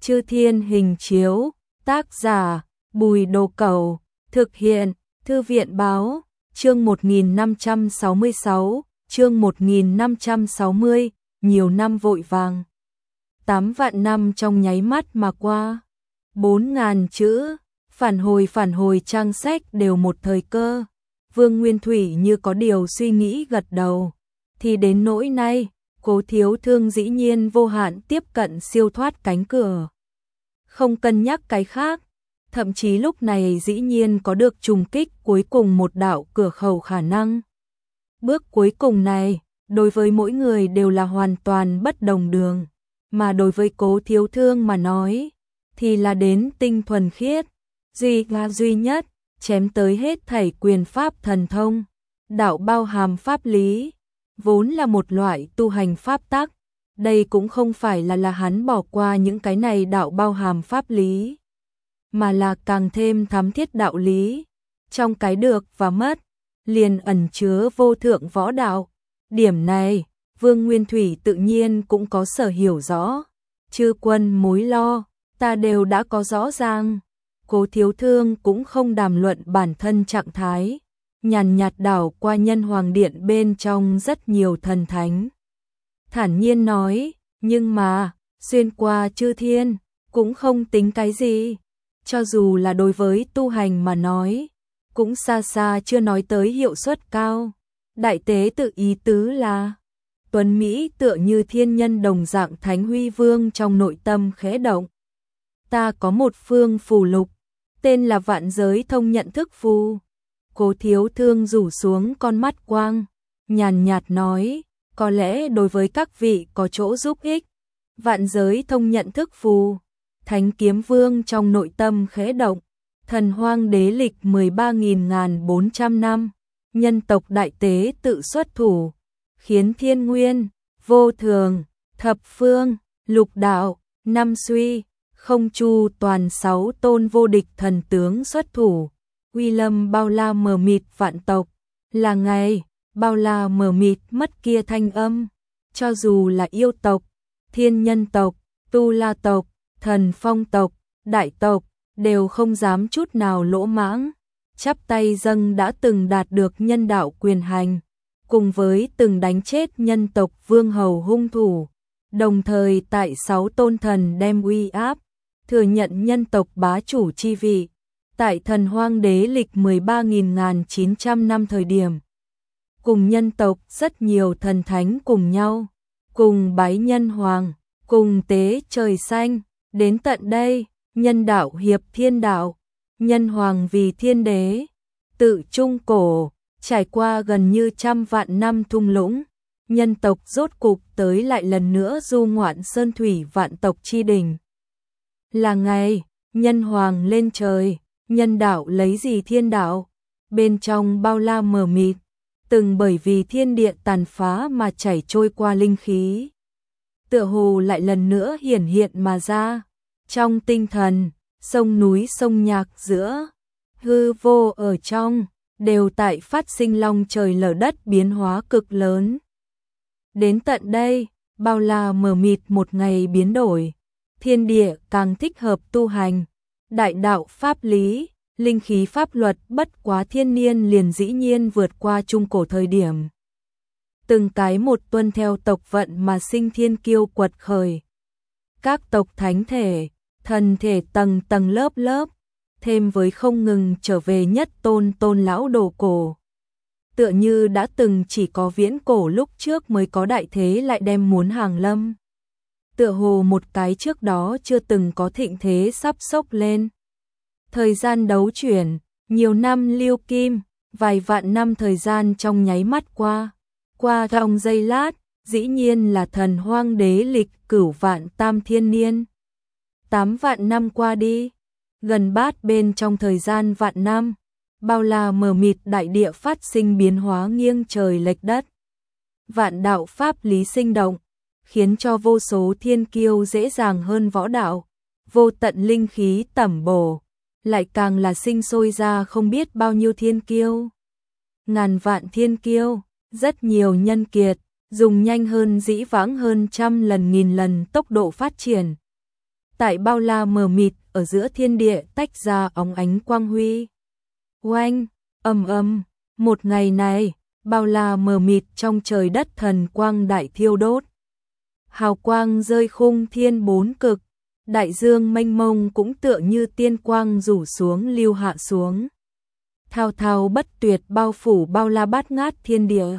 Chư Thiên Hình Chiếu, tác giả Bùi Đồ Cẩu, thực hiện Thư viện Báo, chương 1566, chương 1560, nhiều năm vội vàng. 8 vạn năm trong nháy mắt mà qua. 4.000 chữ, phản hồi trang sách đều một thời cơ. Vương Nguyên Thủy như có điều suy nghĩ gật đầu. Thì đến nỗi nay, Cố Thiếu Thương dĩ nhiên vô hạn tiếp cận siêu thoát cánh cửa. Không cân nhắc cái khác, thậm chí lúc này dĩ nhiên có được trùng kích cuối cùng một đạo cửa khẩu khả năng. Bước cuối cùng này, đối với mỗi người đều là hoàn toàn bất đồng đường, mà đối với Cố Thiếu Thương mà nói, thì là đến tinh thuần khiết, duy nhất, chém tới hết thảy quyền pháp thần thông, đạo bao hàm pháp lý, vốn là một loại tu hành pháp tắc. Đây cũng không phải là hắn bỏ qua những cái này đạo bao hàm pháp lý, mà là càng thêm thắm thiết đạo lý. Trong cái được và mất, liền ẩn chứa vô thượng võ đạo. Điểm này, Vương Nguyên Thủy tự nhiên cũng có sở hiểu rõ. Chư quân mối lo, ta đều đã có rõ ràng. Cố Thiếu Thương cũng không đàm luận bản thân trạng thái, nhàn nhạt đảo qua Nhân Hoàng Điện bên trong rất nhiều thần thánh. Thản nhiên nói, nhưng mà, xuyên qua chư thiên, cũng không tính cái gì. Cho dù là đối với tu hành mà nói, cũng xa xa chưa nói tới hiệu suất cao. Đại tế tự ý tứ là, Tuấn Mỹ tựa như thiên nhân đồng dạng Thánh Huy Vương trong nội tâm khẽ động. Ta có một phương phù lục, tên là Vạn Giới Thông Nhận Thức Phù. Cố Thiếu Thương rủ xuống con mắt quang, nhàn nhạt nói, có lẽ đối với các vị có chỗ giúp ích. Vạn Giới Thông Nhận Thức Phù. Thánh Kiếm Vương trong nội tâm khẽ động. Thần Hoang Đế lịch 13.400 năm, nhân tộc đại tế tự xuất thủ, khiến thiên nguyên, vô thường, thập phương, lục đạo, năm suy, không chu toàn 6 tôn vô địch thần tướng xuất thủ. Uy lâm bao la mờ mịt vạn tộc, là ngày, bao la mờ mịt mất kia thanh âm. Cho dù là yêu tộc, thiên nhân tộc, tu la tộc, thần phong tộc, đại tộc, đều không dám chút nào lỗ mãng. Chắp tay dâng đã từng đạt được nhân đạo quyền hành, cùng với từng đánh chết nhân tộc vương hầu hung thủ. Đồng thời tại 6 tôn thần đem uy áp, thừa nhận nhân tộc bá chủ chi vị. Tại Thần Hoang Đế lịch 13.900 năm thời điểm, cùng nhân tộc rất nhiều thần thánh cùng nhau, cùng bái nhân hoàng, cùng tế trời xanh. Đến tận đây, nhân đạo hiệp thiên đạo, nhân hoàng vì thiên đế. Tự trung cổ, trải qua gần như 100 vạn năm thung lũng, nhân tộc rốt cục tới lại lần nữa du ngoạn sơn thủy vạn tộc chi đỉnh. Là ngày, nhân hoàng lên trời, nhân đạo lấy gì thiên đạo, bên trong bao la mờ mịt, từng bởi vì thiên địa tàn phá mà chảy trôi qua linh khí. Tựa hồ lại lần nữa hiển hiện mà ra, trong tinh thần, sông núi sông nhạc giữa, hư vô ở trong, đều tại phát sinh long trời lở đất biến hóa cực lớn. Đến tận đây, bao la mờ mịt một ngày biến đổi, thiên địa càng thích hợp tu hành, đại đạo pháp lý, linh khí pháp luật bất quá thiên niên liền dĩ nhiên vượt qua trung cổ thời điểm. Từng cái một tuân theo tộc vận mà sinh thiên kiêu quật khởi. Các tộc thánh thể, thần thể tầng tầng lớp lớp, thêm với không ngừng trở về nhất tôn lão đồ cổ. Tựa như đã từng chỉ có viễn cổ lúc trước mới có đại thế lại đem muốn hàng lâm. Tựa hồ một cái trước đó chưa từng có thịnh thế sắp sốc lên. Thời gian đấu chuyển, nhiều năm lưu kim, vài vạn năm thời gian trong nháy mắt qua trong giây lát, dĩ nhiên là Thần Hoang Đế lịch cửu vạn tam thiên niên. 8 vạn năm qua đi, gần bát bên trong thời gian vạn năm, bao la mờ mịt đại địa phát sinh biến hóa nghiêng trời lệch đất. Vạn đạo pháp lý sinh động, khiến cho vô số thiên kiêu dễ dàng hơn võ đạo, vô tận linh khí tẩm bổ, lại càng là sinh sôi ra không biết bao nhiêu thiên kiêu. Ngàn vạn thiên kiêu, rất nhiều nhân kiệt, dùng nhanh hơn dĩ vãng hơn 100 lần nghìn lần tốc độ phát triển. tại bao la mờ mịt ở giữa thiên địa tách ra óng ánh quang huy. Oanh, ầm ầm, một ngày này, bao la mờ mịt trong trời đất thần quang đại thiêu đốt. Hào quang rơi khung thiên bốn cực, đại dương mênh mông cũng tựa như tiên quang rủ xuống lưu hạ xuống. Thao thao bất tuyệt bao phủ bao la bát ngát thiên địa.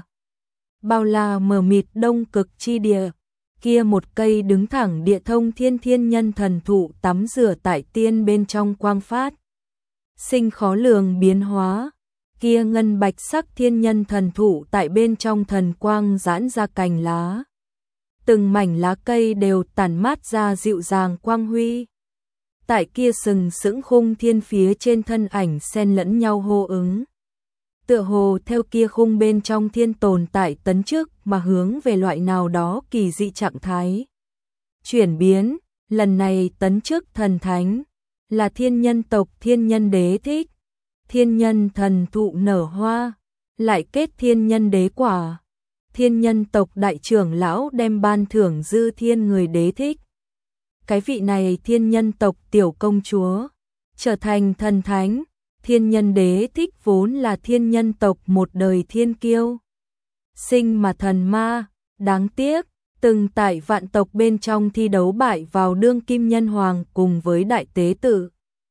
Bao la mờ mịt đông cực chi địa, kia một cây đứng thẳng địa thông thiên thiên nhân thần thụ tắm rửa tại tiên bên trong quang phát. Sinh khó lường biến hóa, kia ngân bạch sắc thiên nhân thần thụ tại bên trong thần quang giãn ra cành lá. Từng mảnh lá cây đều tản mát ra dịu dàng quang huy. Tại kia sừng sững khung thiên phía trên thân ảnh xen lẫn nhau hô ứng. Tựa hồ theo kia khung bên trong thiên tồn tại tấn trước mà hướng về loại nào đó kỳ dị trạng thái. Chuyển biến, lần này tấn trước thần thánh, là thiên nhân tộc thiên nhân đế thích. Thiên nhân thần thụ nở hoa, lại kết thiên nhân đế quả. Thiên nhân tộc đại trưởng lão đem ban thưởng dư thiên người đế thích. Cái vị này thiên nhân tộc tiểu công chúa, trở thành thần thánh. Thiên nhân đế thích vốn là thiên nhân tộc một đời thiên kiêu. Sinh mà thần ma, đáng tiếc, từng tại vạn tộc bên trong thi đấu bại vào đương kim nhân hoàng cùng với đại tế tử.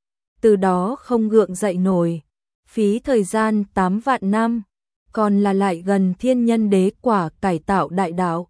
Từ đó không gượng dậy nổi, phí thời gian 8 vạn năm, còn là lại gần thiên nhân đế quả cải tạo đại đạo.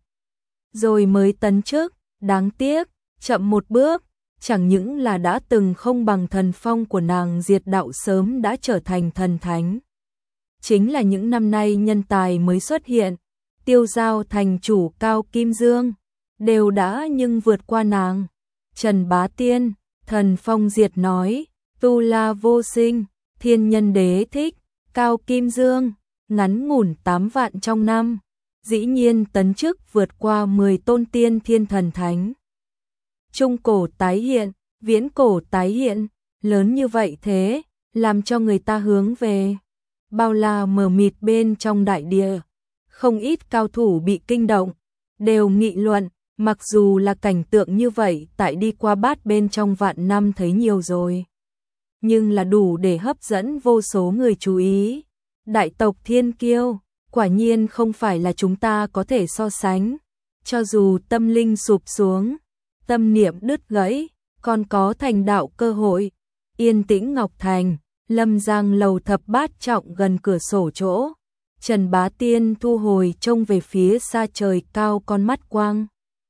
Rồi mới tấn chức, đáng tiếc, chậm một bước. Chẳng những là đã từng không bằng thần phong của nàng diệt đạo sớm đã trở thành thần thánh. Chính là những năm nay nhân tài mới xuất hiện, tiêu giao thành chủ Cao Kim Dương, đều đã nhưng vượt qua nàng. Trần Bá Tiên, thần phong diệt nói, tu la vô sinh, thiên nhân đế thích, Cao Kim Dương, ngắn ngủn 8 vạn trong năm, dĩ nhiên tấn chức vượt qua 10 tôn tiên thiên thần thánh. Trung cổ tái hiện, viễn cổ tái hiện, lớn như vậy thế, làm cho người ta hướng về. Bao la mờ mịt bên trong đại địa, không ít cao thủ bị kinh động, đều nghị luận, mặc dù là cảnh tượng như vậy tại đi qua bát bên trong vạn năm thấy nhiều rồi. Nhưng là đủ để hấp dẫn vô số người chú ý. Đại tộc thiên kiêu, quả nhiên không phải là chúng ta có thể so sánh. Cho dù tâm linh sụp xuống, tâm niệm đứt gãy, còn có thành đạo cơ hội. Yên tĩnh Ngọc Thành, Lâm Giang lầu thập bát trọng gần cửa sổ chỗ. Trần Bá Tiên thu hồi trông về phía xa trời cao con mắt quang.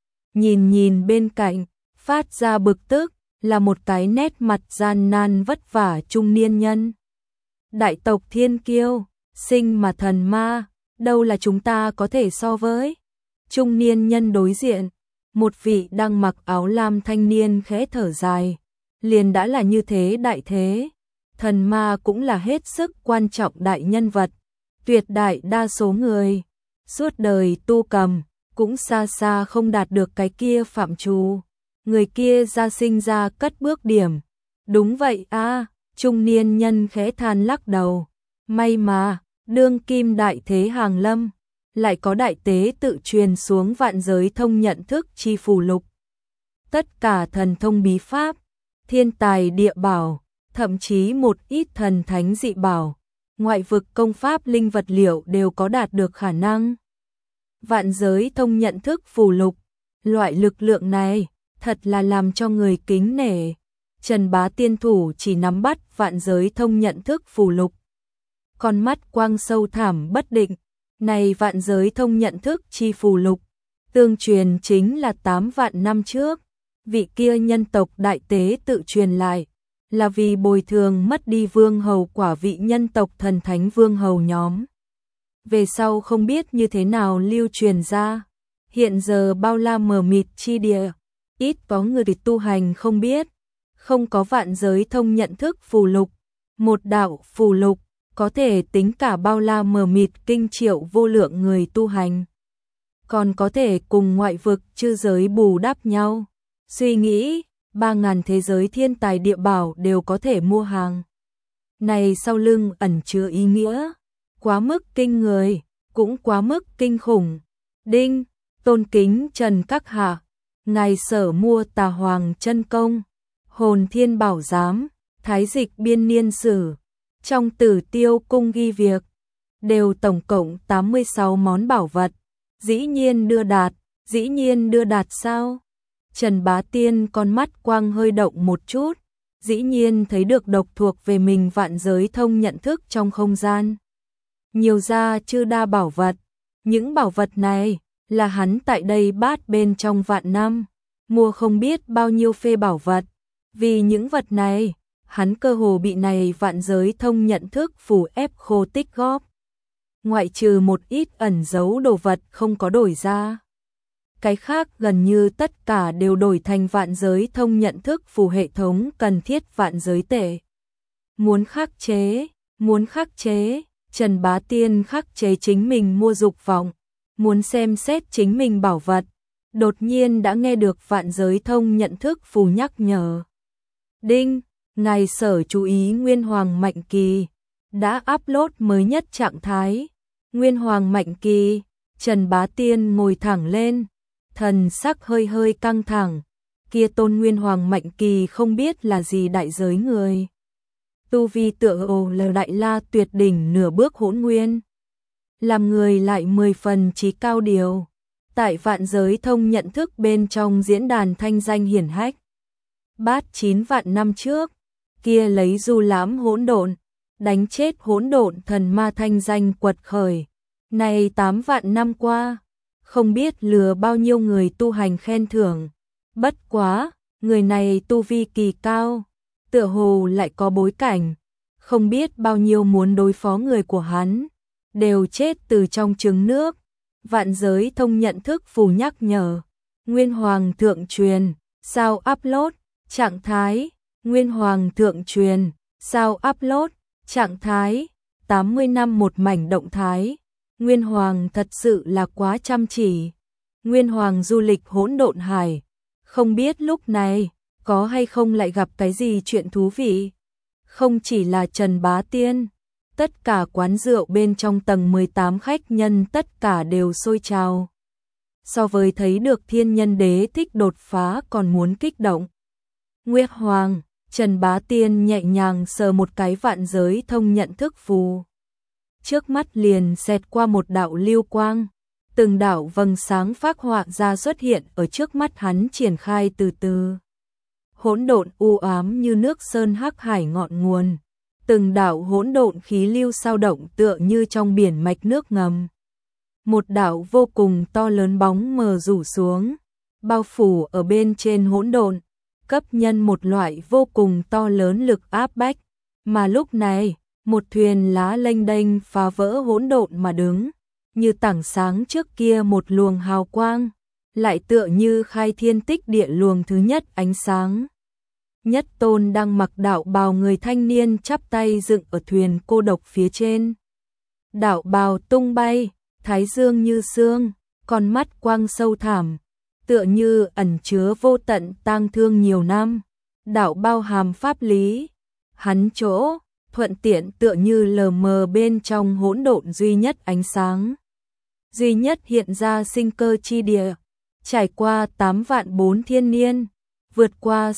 Nhìn bên cạnh, phát ra bực tức, là một cái nét mặt gian nan vất vả trung niên nhân. Đại tộc thiên kiêu, sinh mà thần ma, đâu là chúng ta có thể so với. Trung niên nhân đối diện, một vị đang mặc áo lam thanh niên khẽ thở dài, liền đã là như thế đại thế. Thần ma cũng là hết sức quan trọng đại nhân vật, tuyệt đại đa số người, suốt đời tu cầm, cũng xa xa không đạt được cái kia phạm trù. Người kia ra sinh ra cất bước điểm. Đúng vậy a, trung niên nhân khẽ than lắc đầu. May mà, đương kim đại thế hàng lâm, lại có đại tế tự truyền xuống vạn giới thông nhận thức chi phù lục. Tất cả thần thông bí pháp, thiên tài địa bảo, thậm chí một ít thần thánh dị bảo, ngoại vực công pháp linh vật liệu đều có đạt được khả năng. Vạn giới thông nhận thức phù lục, loại lực lượng này, thật là làm cho người kính nể. Trần Bá Tiên thủ chỉ nắm bắt vạn giới thông nhận thức phù lục. Con mắt quang sâu thẳm bất định, này vạn giới thông nhận thức chi phù lục, tương truyền chính là 8 vạn năm trước, vị kia nhân tộc đại tế tự truyền lại, là vì bồi thường mất đi vương hầu quả vị nhân tộc thần thánh vương hầu nhóm. Về sau không biết như thế nào lưu truyền ra, hiện giờ bao la mờ mịt chi địa, ít có người tu hành không biết, không có vạn giới thông nhận thức phù lục, một đạo phù lục, có thể tính cả bao la mờ mịt kinh triệu vô lượng người tu hành. Còn có thể cùng ngoại vực chư giới bù đắp nhau. Suy nghĩ, 3.000 thế giới thiên tài địa bảo đều có thể mua hàng. Này sau lưng ẩn chứa ý nghĩa, quá mức kinh người, cũng quá mức kinh khủng. Đinh, tôn kính Trần các hạ, ngài sở mua Tà Hoàng chân công, Hồn Thiên Bảo Giám, Thái Dịch Biên Niên Sử, trong Tử Tiêu Cung ghi việc, đều tổng cộng 86 món bảo vật, dĩ nhiên đưa đạt sao? Trần Bá Tiên con mắt quang hơi động một chút, dĩ nhiên thấy được độc thuộc về mình vạn giới thông nhận thức trong không gian. Nhiều ra chư đa bảo vật, những bảo vật này là hắn tại đây bát bên trong vạn năm, mua không biết bao nhiêu phê bảo vật, vì những vật này, hắn cơ hồ bị này vạn giới thông nhận thức phủ ép khô tích góp. Ngoại trừ một ít ẩn giấu đồ vật không có đổi ra. Cái khác gần như tất cả đều đổi thành vạn giới thông nhận thức phù hệ thống cần thiết vạn giới tệ. Muốn khắc chế, Trần Bá Tiên khắc chế chính mình mua dục vọng, muốn xem xét chính mình bảo vật, đột nhiên đã nghe được vạn giới thông nhận thức phù nhắc nhở. Đinh, ngài sở chú ý Nguyên Hoàng Mạnh Kỳ, đã upload mới nhất trạng thái. Nguyên Hoàng Mạnh Kỳ, Trần Bá Tiên ngồi thẳng lên, thần sắc hơi hơi căng thẳng, kia tôn Nguyên Hoàng Mạnh Kỳ không biết là gì đại giới người. Tu vi tựa hồ là đại la tuyệt đỉnh nửa bước hỗn nguyên. Làm người lại 10 phần trí cao điều, tại vạn giới thông nhận thức bên trong diễn đàn thanh danh hiển hách. Bát 9 vạn năm trước, kia lấy du lãm hỗn độn, đánh chết hỗn độn thần ma thanh danh quật khởi. Này 8 vạn năm qua, không biết lừa bao nhiêu người tu hành khen thưởng. Bất quá, người này tu vi kỳ cao, tựa hồ lại có bối cảnh, không biết bao nhiêu muốn đối phó người của hắn, đều chết từ trong trứng nước. Vạn giới thông nhận thức phù nhắc nhở, Nguyên Hoàng thượng truyền, sao upload, trạng thái, Nguyên Hoàng thượng truyền, sao upload, trạng thái, 80 năm một mảnh động thái. Nguyên Hoàng thật sự là quá chăm chỉ. Nguyên Hoàng du lịch hỗn độn hải, không biết lúc này có hay không lại gặp cái gì chuyện thú vị. Không chỉ là Trần Bá Tiên, tất cả quán rượu bên trong tầng 18 khách nhân tất cả đều sôi trào. So với thấy được Thiên Nhân Đế thích đột phá còn muốn kích động. Nguyên Hoàng, Trần Bá Tiên nhẹ nhàng sờ một cái vạn giới thông nhận thức phù. Trước mắt liền xẹt qua một đạo lưu quang, từng đạo vầng sáng phác họa ra xuất hiện ở trước mắt hắn triển khai từ từ. Hỗn độn u ám như nước sơn hắc hải ngọn nguồn, từng đạo hỗn độn khí lưu sao động tựa như trong biển mạch nước ngầm. Một đạo vô cùng to lớn bóng mờ rủ xuống, bao phủ ở bên trên hỗn độn, cấp nhân một loại vô cùng to lớn lực áp bách, mà lúc này, một thuyền lá lênh đênh phá vỡ hỗn độn mà đứng, như tảng sáng trước kia một luồng hào quang, lại tựa như khai thiên tích địa luồng thứ nhất ánh sáng. Nhất Tôn đang mặc đạo bào người thanh niên chắp tay dựng ở thuyền cô độc phía trên. Đạo bào tung bay, thái dương như sương, con mắt quang sâu thẳm, tựa như ẩn chứa vô tận tang thương nhiều năm. Đạo bao hàm pháp lý, hắn chỗ thuận tiện tựa như lờ mờ bên trong hỗn độn duy nhất ánh sáng, duy nhất hiện ra sinh cơ chi địa, trải qua 8 vạn 4 thiên niên, vượt qua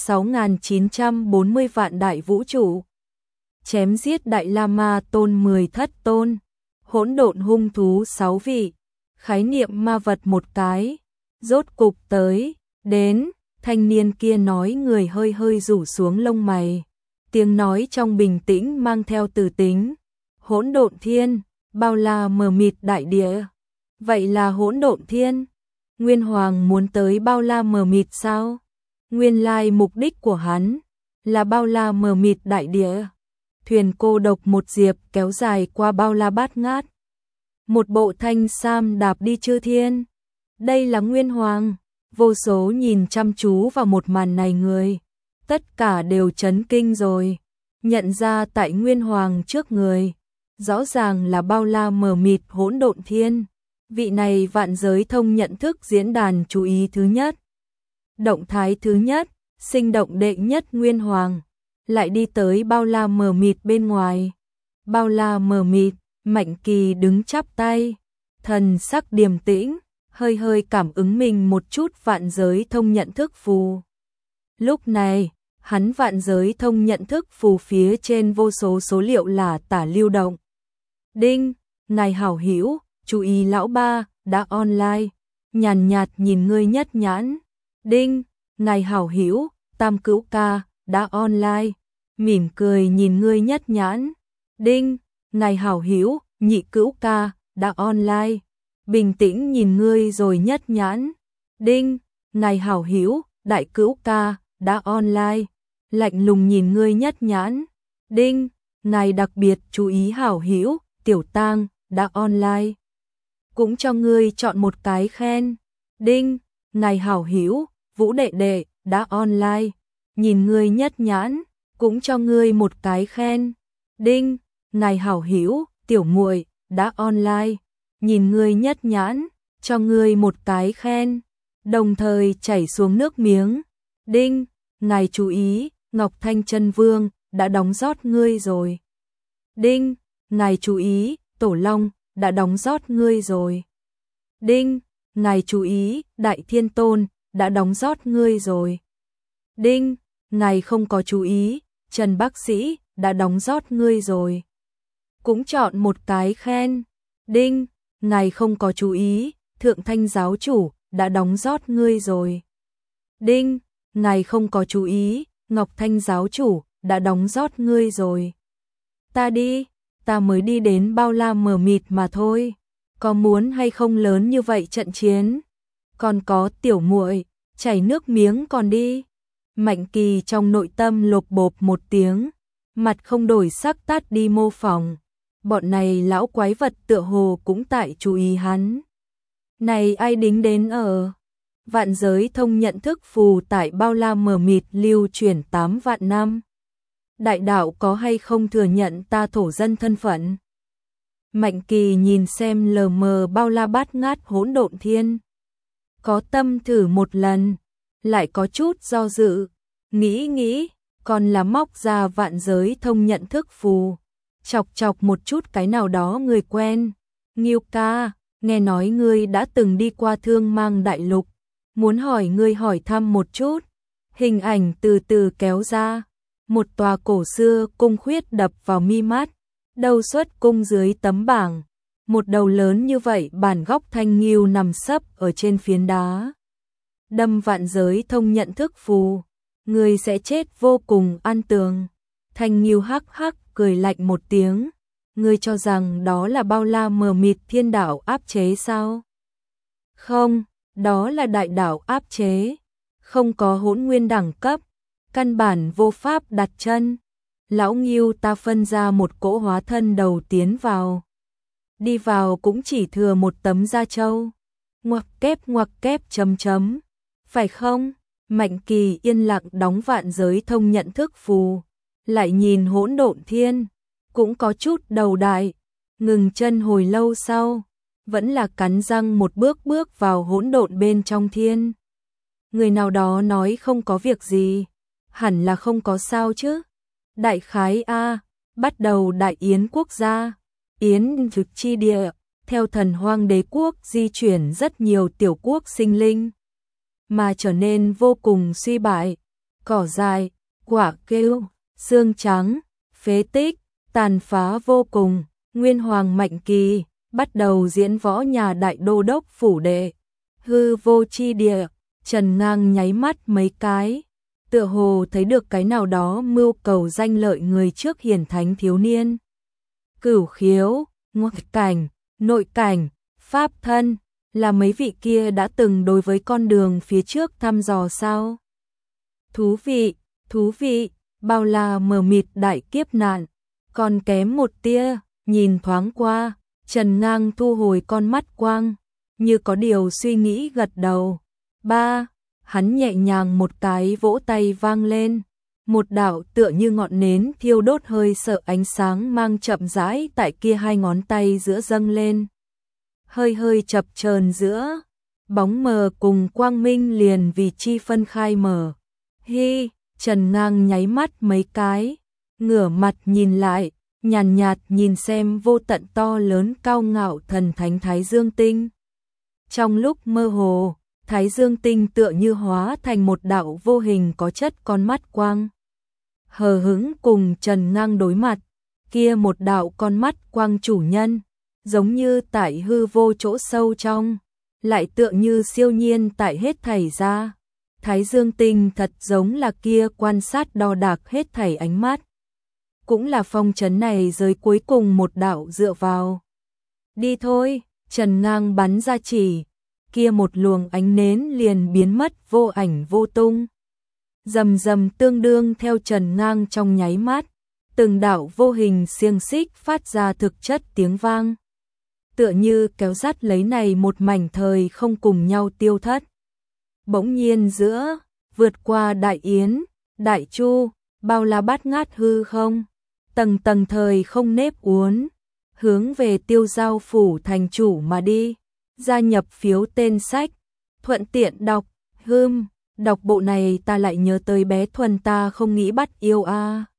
6.940 vạn đại vũ trụ, chém giết đại la ma tôn 10 thất tôn, hỗn độn hung thú 6 vị, khái niệm ma vật một cái, rốt cục tới, đến, thanh niên kia nói, người hơi hơi rủ xuống lông mày. Tiếng nói trong bình tĩnh mang theo từ tính. Hỗn độn thiên, bao la mờ mịt đại địa. Vậy là hỗn độn thiên. Nguyên Hoàng muốn tới bao la mờ mịt sao? Nguyên lai mục đích của hắn là bao la mờ mịt đại địa. Thuyền cô độc một diệp kéo dài qua bao la bát ngát. Một bộ thanh sam đạp đi chư thiên. Đây là Nguyên Hoàng. Vô số nhìn chăm chú vào một màn này người, tất cả đều chấn kinh rồi, nhận ra tại Nguyên Hoàng trước người, rõ ràng là bao la mờ mịt hỗn độn thiên, vị này vạn giới thông nhận thức diễn đàn chú ý thứ nhất, động thái thứ nhất, sinh động đệ nhất Nguyên Hoàng, lại đi tới bao la mờ mịt bên ngoài. Bao la mờ mịt, Mạnh Kỳ đứng chắp tay, thần sắc điềm tĩnh, hơi hơi cảm ứng mình một chút vạn giới thông nhận thức phù. Lúc này, hắn vạn giới thông nhận thức phù phía trên vô số số liệu là tả lưu động. Đinh, ngài hảo hữu, chú ý lão ba, đã online, nhàn nhạt nhìn ngươi nhất nhãn. Đinh, ngài hảo hữu, tam cữu ca, đã online, mỉm cười nhìn ngươi nhất nhãn. Đinh, ngài hảo hữu, nhị cữu ca, đã online, bình tĩnh nhìn ngươi rồi nhất nhãn. Đinh, ngài hảo hữu, đại cữu ca, đã online, lạnh lùng nhìn ngươi nhất nhãn. Đinh, ngài đặc biệt chú ý hảo hữu, tiểu tang, đã online, cũng cho ngươi chọn một cái khen. Đinh, ngài hảo hữu, Vũ đệ đệ, đã online, nhìn ngươi nhất nhãn, cũng cho ngươi một cái khen. Đinh, ngài hảo hữu, tiểu muội, đã online, nhìn ngươi nhất nhãn, cho ngươi một cái khen, đồng thời chảy xuống nước miếng. Đinh, ngài chú ý, Ngọc Thanh Chân Vương, đã đóng rót ngươi rồi. Đinh, ngài chú ý, Tổ Long, đã đóng rót ngươi rồi. Đinh, ngài chú ý, Đại Thiên Tôn, đã đóng rót ngươi rồi. Đinh, ngài không có chú ý, Trần Bác Sĩ, đã đóng rót ngươi rồi. Cũng chọn một cái khen. Đinh, ngài không có chú ý, Thượng Thanh Giáo Chủ, đã đóng rót ngươi rồi. Đinh, ngài không có chú ý, Ngọc Thanh Giáo Chủ, đã đóng rót ngươi rồi. Ta đi, ta mới đi đến bao la mờ mịt mà thôi. Có muốn hay không lớn như vậy trận chiến? Còn có tiểu muội, chảy nước miếng còn đi. Mạnh Kỳ trong nội tâm lột bột một tiếng, mặt không đổi sắc tát đi mô phỏng. Bọn này lão quái vật tựa hồ cũng tại chú ý hắn. Này ai đính đến ở? Vạn giới thông nhận thức phù tại bao la mờ mịt lưu truyền 8 vạn năm. Đại đạo có hay không thừa nhận ta thổ dân thân phận? Mạnh Kỳ nhìn xem lờ mờ bao la bát ngát hỗn độn thiên. Có tâm thử một lần, lại có chút do dự, nghĩ, còn là móc ra vạn giới thông nhận thức phù, chọc một chút cái nào đó người quen. Nghiêu ca, nghe nói ngươi đã từng đi qua Thương Mang Đại Lục, muốn hỏi ngươi hỏi thăm một chút. Hình ảnh từ từ kéo ra, một tòa cổ xưa cung khuyết đập vào mi mắt, đầu xuất cung dưới tấm bảng, một đầu lớn như vậy bản góc thanh nghiêu nằm sấp ở trên phiến đá. Đâm vạn giới thông nhận thức phù, người sẽ chết vô cùng an tường. Thanh nghiêu hắc hắc cười lạnh một tiếng, ngươi cho rằng đó là bao la mờ mịt thiên đạo áp chế sao? Không, đó là đại đạo áp chế, không có hỗn nguyên đẳng cấp, căn bản vô pháp đặt chân. Lão Nghiêu ta phân ra một cỗ hóa thân đầu tiến vào. Đi vào cũng chỉ thừa một tấm da trâu. Ngoặc kép chấm. Phải không? Mạnh Kỳ yên lặng đóng vạn giới thông nhận thức phù, lại nhìn hỗn độn thiên, cũng có chút đầu đại, ngừng chân hồi lâu sau, vẫn là cắn răng một bước vào hỗn độn bên trong thiên. Người nào đó nói không có việc gì, hẳn là không có sao chứ. Đại khái A, bắt đầu đại yến quốc gia, yến thực chi địa, theo thần hoang đế quốc di chuyển rất nhiều tiểu quốc sinh linh, mà trở nên vô cùng suy bại, cỏ dại, quả kêu, xương trắng, phế tích, tàn phá vô cùng. Nguyên Hoàng Mạnh Kỳ bắt đầu diễn võ nhà đại đô đốc phủ đệ, hư vô chi địa. Trần Ngang nháy mắt mấy cái, tựa hồ thấy được cái nào đó mưu cầu danh lợi người trước hiển thánh thiếu niên. Cửu khiếu, ngoại cảnh, nội cảnh, pháp thân, là mấy vị kia đã từng đối với con đường phía trước thăm dò sao? Thú vị, bao la mờ mịt đại kiếp nạn, còn kém một tia. Nhìn thoáng qua, Trần Ngang thu hồi con mắt quang, như có điều suy nghĩ gật đầu. Hắn nhẹ nhàng một cái vỗ tay vang lên, một đạo tựa như ngọn nến thiêu đốt hơi sợ ánh sáng mang chậm rãi tại kia hai ngón tay giữa dâng lên. Hơi chập chờn giữa, bóng mờ cùng quang minh liền vì chi phân khai mở. Trần Ngang nháy mắt mấy cái, ngửa mặt nhìn lại, nhàn nhạt nhìn xem vô tận to lớn cao ngạo thần thánh Thái Dương tinh. Trong lúc mơ hồ, Thái Dương Tinh tựa như hóa thành một đạo vô hình có chất con mắt quang. Hờ hững cùng Trần Ngang đối mặt, kia một đạo con mắt quang chủ nhân, giống như tại hư vô chỗ sâu trong, lại tựa như siêu nhiên tại hết thảy ra. Thái Dương Tinh thật giống là kia quan sát đo đạc hết thảy ánh mắt. Cũng là phong trấn này giới cuối cùng một đạo dựa vào. Đi thôi, Trần Ngang bắn ra chỉ, kia một luồng ánh nến liền biến mất vô ảnh vô tung. Rầm rầm tương đương theo Trần Ngang trong nháy mắt, từng đạo vô hình xiềng xích phát ra thực chất tiếng vang. Tựa như kéo dắt lấy này một mảnh thời không cùng nhau tiêu thất. Bỗng nhiên giữa, vượt qua đại yến, đại chu, bao la bát ngát hư không, tầng tầng thời không nếp uốn, hướng về Tiêu Giao phủ thành chủ mà đi. Gia nhập phiếu tên sách, thuận tiện đọc, đọc bộ này ta lại nhớ tới bé Thuần ta không nghĩ bắt yêu a.